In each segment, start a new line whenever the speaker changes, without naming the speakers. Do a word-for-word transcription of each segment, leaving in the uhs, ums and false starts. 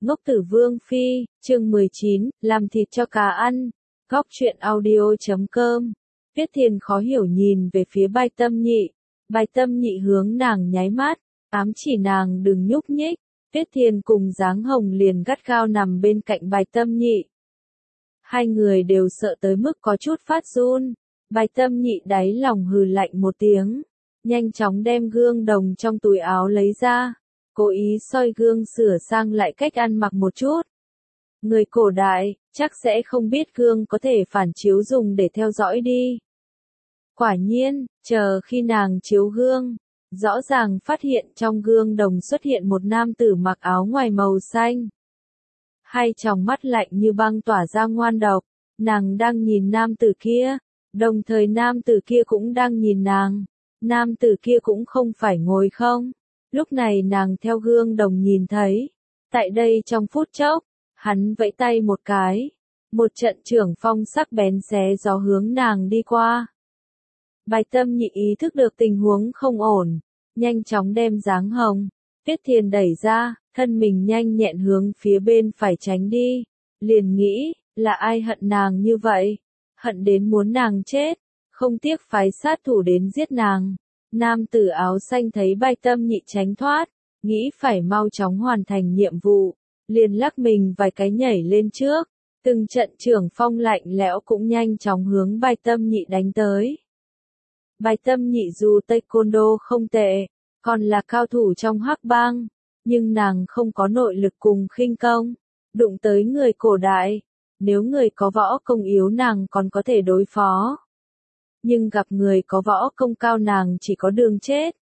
Ngốc Tử Vương Phi, chương mười chín, làm thịt cho cá ăn. Góc truyện audio chấm com. Tuyết Thiền khó hiểu nhìn về phía Bạch Tâm Nhị. Bạch Tâm Nhị hướng nàng nháy mắt, ám chỉ nàng đừng nhúc nhích. Tuyết Thiền cùng Giáng Hồng liền gắt gao nằm bên cạnh Bạch Tâm Nhị. Hai người đều sợ tới mức có chút phát run. Bạch Tâm Nhị đáy lòng hừ lạnh một tiếng, nhanh chóng đem gương đồng trong túi áo lấy ra, cố ý soi gương sửa sang lại cách ăn mặc một chút. Người cổ đại, chắc sẽ không biết gương có thể phản chiếu dùng để theo dõi đi. Quả nhiên, chờ khi nàng chiếu gương, rõ ràng phát hiện trong gương đồng xuất hiện một nam tử mặc áo ngoài màu xanh. Hai tròng mắt lạnh như băng tỏa ra ngoan độc, nàng đang nhìn nam tử kia, đồng thời nam tử kia cũng đang nhìn nàng. Nam tử kia cũng không phải ngồi không. Lúc này nàng theo gương đồng nhìn thấy, tại đây trong phút chốc, hắn vẫy tay một cái, một trận trưởng phong sắc bén xé gió hướng nàng đi qua. Bạch Tâm Nhị ý thức được tình huống không ổn, nhanh chóng đem Giáng Hồng, Tuyết Thiền đẩy ra, thân mình nhanh nhẹn hướng phía bên phải tránh đi, liền nghĩ, là ai hận nàng như vậy, hận đến muốn nàng chết, không tiếc phái sát thủ đến giết nàng. Nam tử áo xanh thấy Bạch Tâm Nhị tránh thoát, nghĩ phải mau chóng hoàn thành nhiệm vụ, liền lắc mình vài cái nhảy lên trước, từng trận trưởng phong lạnh lẽo cũng nhanh chóng hướng Bạch Tâm Nhị đánh tới. Bạch Tâm Nhị dù taekwondo không tệ, còn là cao thủ trong hắc bang, nhưng nàng không có nội lực cùng khinh công, đụng tới người cổ đại, nếu người có võ công yếu nàng còn có thể đối phó. Nhưng gặp người có võ công cao nàng chỉ có đường chết.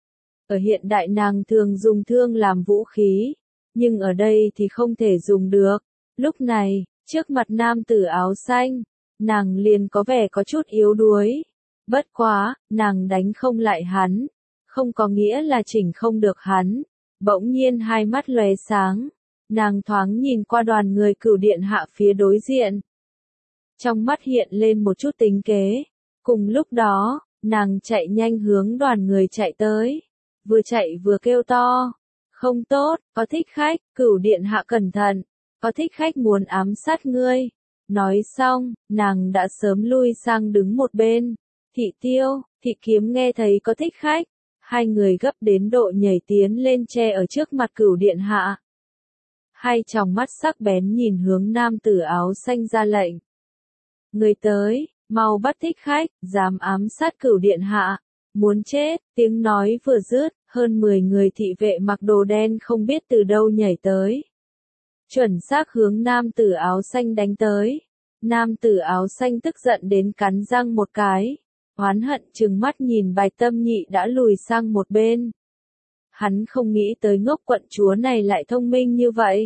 Ở hiện đại nàng thường dùng thương làm vũ khí, nhưng ở đây thì không thể dùng được. Lúc này, trước mặt nam tử áo xanh, nàng liền có vẻ có chút yếu đuối. Bất quá, nàng đánh không lại hắn, không có nghĩa là chỉnh không được hắn. Bỗng nhiên hai mắt lóe sáng, nàng thoáng nhìn qua đoàn người Cửu Điện Hạ phía đối diện. Trong mắt hiện lên một chút tính kế. Cùng lúc đó, nàng chạy nhanh hướng đoàn người chạy tới, vừa chạy vừa kêu to, không tốt, có thích khách, Cửu Điện Hạ cẩn thận, có thích khách muốn ám sát ngươi. Nói xong, nàng đã sớm lui sang đứng một bên. Thị Tiêu, Thị Kiếm nghe thấy có thích khách, hai người gấp đến độ nhảy tiến lên che ở trước mặt Cửu Điện Hạ. Hai tròng mắt sắc bén nhìn hướng nam tử áo xanh ra lệnh. Người tới, mau bắt thích khách, dám ám sát Cửu Điện Hạ, muốn chết. Tiếng nói vừa dứt, hơn mười người thị vệ mặc đồ đen không biết từ đâu nhảy tới. Chuẩn xác hướng nam tử áo xanh đánh tới. Nam tử áo xanh tức giận đến cắn răng một cái, oán hận trừng mắt nhìn Bạch Tâm Nhị đã lùi sang một bên. Hắn không nghĩ tới ngốc quận chúa này lại thông minh như vậy.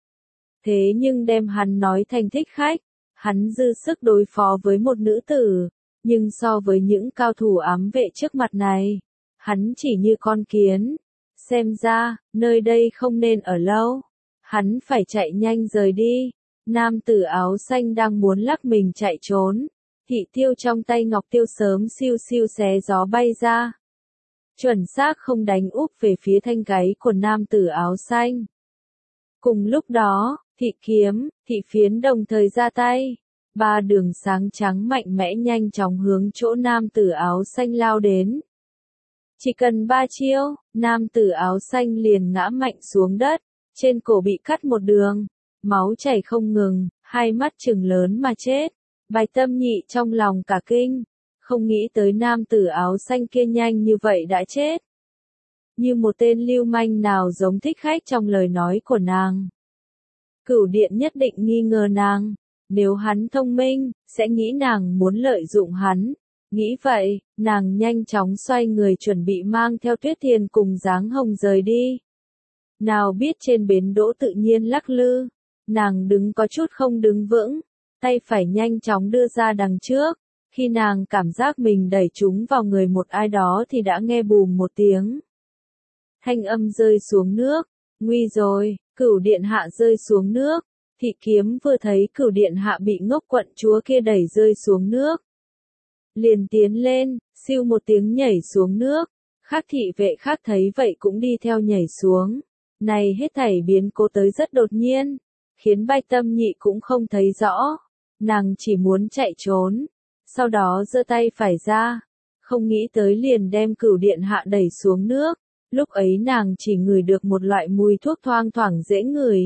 Thế nhưng đem hắn nói thành thích khách, hắn dư sức đối phó với một nữ tử, nhưng so với những cao thủ ám vệ trước mặt này, hắn chỉ như con kiến. Xem ra, nơi đây không nên ở lâu, hắn phải chạy nhanh rời đi. Nam tử áo xanh đang muốn lắc mình chạy trốn, Thị Tiêu trong tay ngọc tiêu sớm siêu siêu xé gió bay ra. Chuẩn xác không đánh úp về phía thanh gáy của nam tử áo xanh. Cùng lúc đó, Thị Kiếm, Thị Phiến đồng thời ra tay. Ba đường sáng trắng mạnh mẽ nhanh chóng hướng chỗ nam tử áo xanh lao đến. Chỉ cần ba chiêu, nam tử áo xanh liền ngã mạnh xuống đất, trên cổ bị cắt một đường, máu chảy không ngừng, hai mắt trừng lớn mà chết. Bạch Tâm Nhị trong lòng cả kinh, không nghĩ tới nam tử áo xanh kia nhanh như vậy đã chết. Như một tên lưu manh nào giống thích khách trong lời nói của nàng. Cửu Điện nhất định nghi ngờ nàng, nếu hắn thông minh, sẽ nghĩ nàng muốn lợi dụng hắn. Nghĩ vậy, nàng nhanh chóng xoay người chuẩn bị mang theo Tuyết Thiền cùng Giáng Hồng rời đi. Nào biết trên bến đỗ tự nhiên lắc lư, nàng đứng có chút không đứng vững, tay phải nhanh chóng đưa ra đằng trước. Khi nàng cảm giác mình đẩy chúng vào người một ai đó thì đã nghe bùm một tiếng. Thanh âm rơi xuống nước, nguy rồi, Cửu Điện Hạ rơi xuống nước. Thị Kiếm vừa thấy Cửu Điện Hạ bị ngốc quận chúa kia đẩy rơi xuống nước, liền tiến lên, siêu một tiếng nhảy xuống nước. Khác thị vệ khác thấy vậy cũng đi theo nhảy xuống. Này hết thảy biến cố tới rất đột nhiên, khiến Bạch Tâm Nhị cũng không thấy rõ. Nàng chỉ muốn chạy trốn, sau đó giơ tay phải ra, không nghĩ tới liền đem Cửu Điện Hạ đẩy xuống nước. Lúc ấy nàng chỉ ngửi được một loại mùi thuốc thoang thoảng dễ ngửi.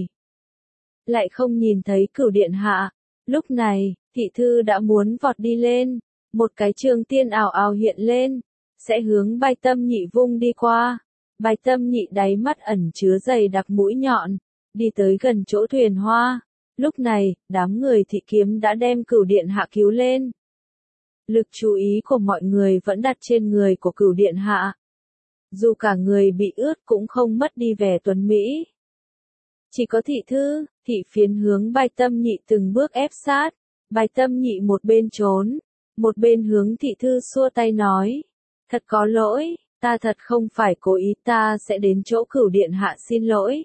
Lại không nhìn thấy Cửu Điện Hạ. Lúc này, thị thư đã muốn vọt đi lên, một cái trường tiên ảo ảo hiện lên, sẽ hướng Bạch Tâm Nhị vung đi qua. Bạch Tâm Nhị đáy mắt ẩn chứa dày đặc mũi nhọn, đi tới gần chỗ thuyền hoa. Lúc này, đám người thị kiếm đã đem Cửu Điện Hạ cứu lên. Lực chú ý của mọi người vẫn đặt trên người của Cửu Điện Hạ. Dù cả người bị ướt cũng không mất đi vẻ tuấn mỹ. Chỉ có thị thư, thị phiến hướng Bạch Tâm Nhị từng bước ép sát. Bạch Tâm Nhị một bên trốn, một bên hướng thị thư xua tay nói. Thật có lỗi, ta thật không phải cố ý, ta sẽ đến chỗ Cửu Điện Hạ xin lỗi.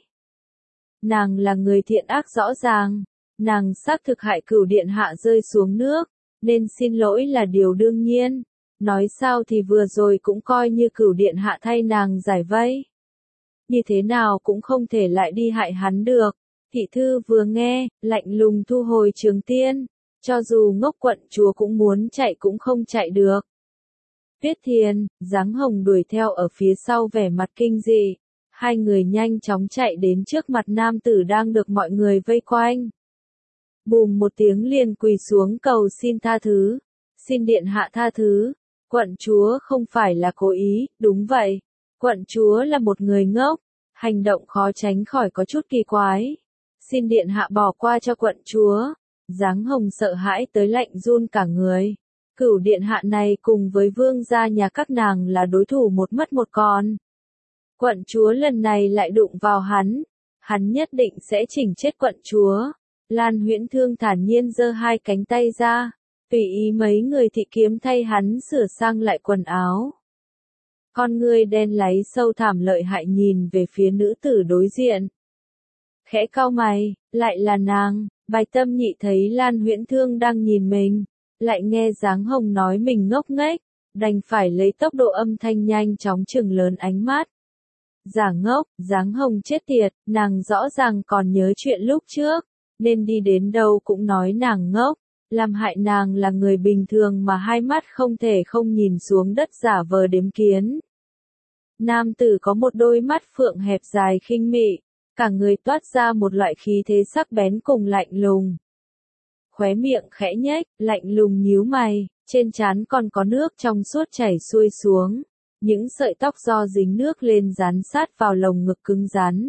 Nàng là người thiện ác rõ ràng, nàng xác thực hại Cửu Điện Hạ rơi xuống nước, nên xin lỗi là điều đương nhiên. Nói sao thì vừa rồi cũng coi như Cửu Điện Hạ thay nàng giải vây. Như thế nào cũng không thể lại đi hại hắn được. Thị thư vừa nghe, lạnh lùng thu hồi trường tiên, cho dù ngốc quận chúa cũng muốn chạy cũng không chạy được. Tuyết Thiền, Giáng Hồng đuổi theo ở phía sau vẻ mặt kinh dị. Hai người nhanh chóng chạy đến trước mặt nam tử đang được mọi người vây quanh. Bùm một tiếng liền quỳ xuống cầu xin tha thứ. Xin điện hạ tha thứ. Quận chúa không phải là cố ý, đúng vậy. Quận chúa là một người ngốc. Hành động khó tránh khỏi có chút kỳ quái. Xin điện hạ bỏ qua cho quận chúa. Giáng Hồng sợ hãi tới lạnh run cả người. Cửu điện hạ này cùng với vương gia nhà các nàng là đối thủ một mất một còn. Quận chúa lần này lại đụng vào hắn. Hắn nhất định sẽ chỉnh chết quận chúa. Lan Huyễn Thương thản nhiên giơ hai cánh tay ra. Tùy ý mấy người thị kiếm thay hắn sửa sang lại quần áo. Con người đen láy sâu thẳm lợi hại nhìn về phía nữ tử đối diện. Khẽ cau mày, lại là nàng. Bạch Tâm Nhị thấy Lan Huyễn Thương đang nhìn mình, lại nghe Giáng Hồng nói mình ngốc nghếch, đành phải lấy tốc độ âm thanh nhanh chóng chừng lớn ánh mắt. Giả ngốc, Giáng Hồng chết tiệt, nàng rõ ràng còn nhớ chuyện lúc trước, nên đi đến đâu cũng nói nàng ngốc, làm hại nàng là người bình thường mà hai mắt không thể không nhìn xuống đất giả vờ đếm kiến. Nam tử có một đôi mắt phượng hẹp dài khinh mị, cả người toát ra một loại khí thế sắc bén cùng lạnh lùng. Khóe miệng khẽ nhếch, lạnh lùng nhíu mày, trên trán còn có nước trong suốt chảy xuôi xuống, những sợi tóc do dính nước lên dán sát vào lồng ngực cứng rắn.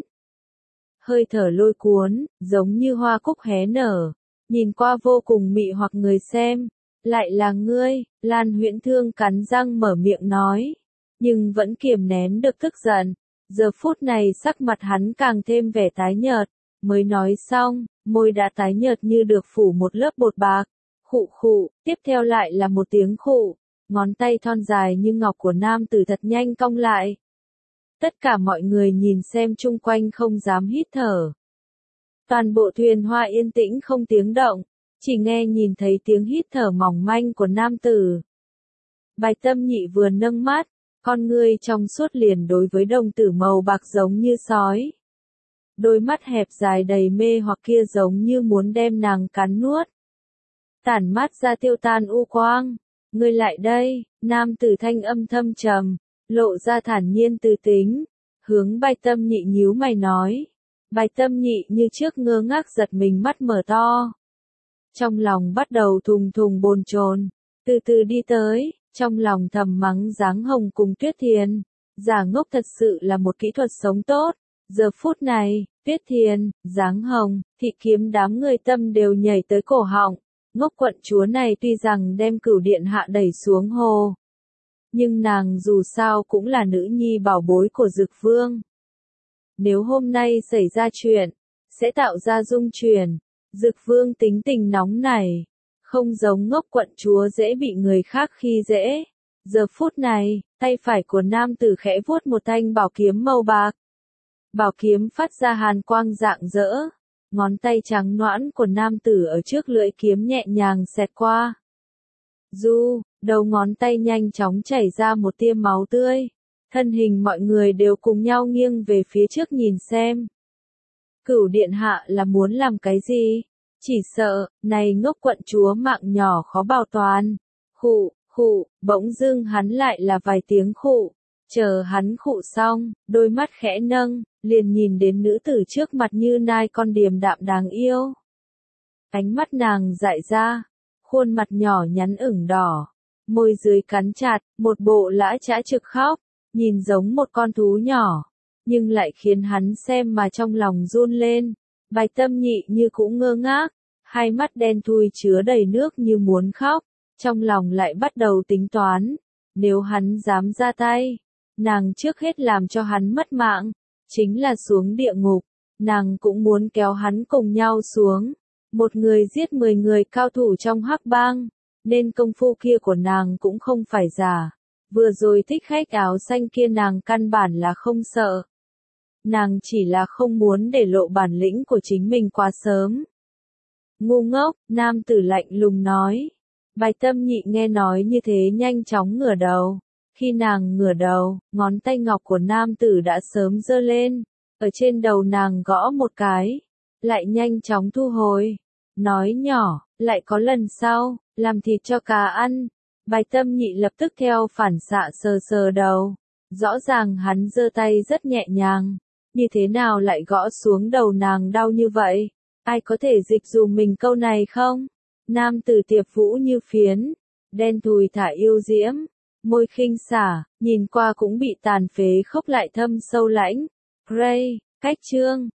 Hơi thở lôi cuốn, giống như hoa cúc hé nở, nhìn qua vô cùng mị hoặc người xem. Lại là ngươi, Lan Huyễn Thương cắn răng mở miệng nói, nhưng vẫn kiềm nén được tức giận. Giờ phút này sắc mặt hắn càng thêm vẻ tái nhợt, mới nói xong, môi đã tái nhợt như được phủ một lớp bột bạc. Khụ khụ, tiếp theo lại là một tiếng khụ, ngón tay thon dài như ngọc của nam tử thật nhanh cong lại. Tất cả mọi người nhìn xem chung quanh không dám hít thở. Toàn bộ thuyền hoa yên tĩnh không tiếng động, chỉ nghe nhìn thấy tiếng hít thở mỏng manh của nam tử. Bạch Tâm Nhị vừa nâng mắt, con ngươi trong suốt liền đối với đồng tử màu bạc giống như sói. Đôi mắt hẹp dài đầy mê hoặc kia giống như muốn đem nàng cắn nuốt. Tản mát ra tiêu tan u quang. Ngươi lại đây, nam tử thanh âm thâm trầm, lộ ra thản nhiên từ tính, hướng Bạch Tâm Nhị nhíu mày nói. Bạch Tâm Nhị như trước ngơ ngác giật mình mắt mở to. Trong lòng bắt đầu thùng thùng bồn chồn, từ từ đi tới, trong lòng thầm mắng Giáng Hồng cùng Tuyết Thiền. Giả ngốc thật sự là một kỹ thuật sống tốt. Giờ phút này, Tuyết Thiền, Giáng Hồng, thị kiếm đám người tâm đều nhảy tới cổ họng. Ngốc quận chúa này tuy rằng đem Cửu điện hạ đẩy xuống hồ, nhưng nàng dù sao cũng là nữ nhi bảo bối của Dực Vương. Nếu hôm nay xảy ra chuyện, sẽ tạo ra dung chuyển. Dực Vương tính tình nóng này, không giống ngốc quận chúa dễ bị người khác khi dễ. Giờ phút này, tay phải của nam tử khẽ vuốt một thanh bảo kiếm màu bạc. Bảo kiếm phát ra hàn quang rạng rỡ. Ngón tay trắng nõn của nam tử ở trước lưỡi kiếm nhẹ nhàng xẹt qua. Du, đầu ngón tay nhanh chóng chảy ra một tia máu tươi. Thân hình mọi người đều cùng nhau nghiêng về phía trước nhìn xem. Cửu điện hạ là muốn làm cái gì? Chỉ sợ, này ngốc quận chúa mạng nhỏ khó bảo toàn. Khụ, khụ, bỗng dưng hắn lại là vài tiếng khụ. Chờ hắn khụ xong, đôi mắt khẽ nâng, liền nhìn đến nữ tử trước mặt như nai con điềm đạm đáng yêu. Ánh mắt nàng dại ra, khuôn mặt nhỏ nhắn ửng đỏ, môi dưới cắn chặt, một bộ lã chã trực khóc, nhìn giống một con thú nhỏ, nhưng lại khiến hắn xem mà trong lòng run lên. Bạch Tâm Nhị như cũng ngơ ngác, hai mắt đen thui chứa đầy nước như muốn khóc, trong lòng lại bắt đầu tính toán, nếu hắn dám ra tay, nàng trước hết làm cho hắn mất mạng, chính là xuống địa ngục, nàng cũng muốn kéo hắn cùng nhau xuống. Một người giết mười người cao thủ trong hắc bang, nên công phu kia của nàng cũng không phải giả. Vừa rồi thích khách áo xanh kia nàng căn bản là không sợ. Nàng chỉ là không muốn để lộ bản lĩnh của chính mình quá sớm. Ngu ngốc, nam tử lạnh lùng nói. Bạch Tâm Nhị nghe nói như thế nhanh chóng ngửa đầu. Khi nàng ngửa đầu, ngón tay ngọc của nam tử đã sớm giơ lên. Ở trên đầu nàng gõ một cái, lại nhanh chóng thu hồi. Nói nhỏ, lại có lần sau, làm thịt cho cá ăn. Bạch Tâm Nhị lập tức theo phản xạ sờ sờ đầu. Rõ ràng hắn giơ tay rất nhẹ nhàng. Như thế nào lại gõ xuống đầu nàng đau như vậy? Ai có thể dịch dùm mình câu này không? Nam tử Tiệp Vũ như phiến, đen thùi thả yêu diễm, môi khinh xả, nhìn qua cũng bị tàn phế khốc lại thâm sâu lãnh. Gray, cách chương.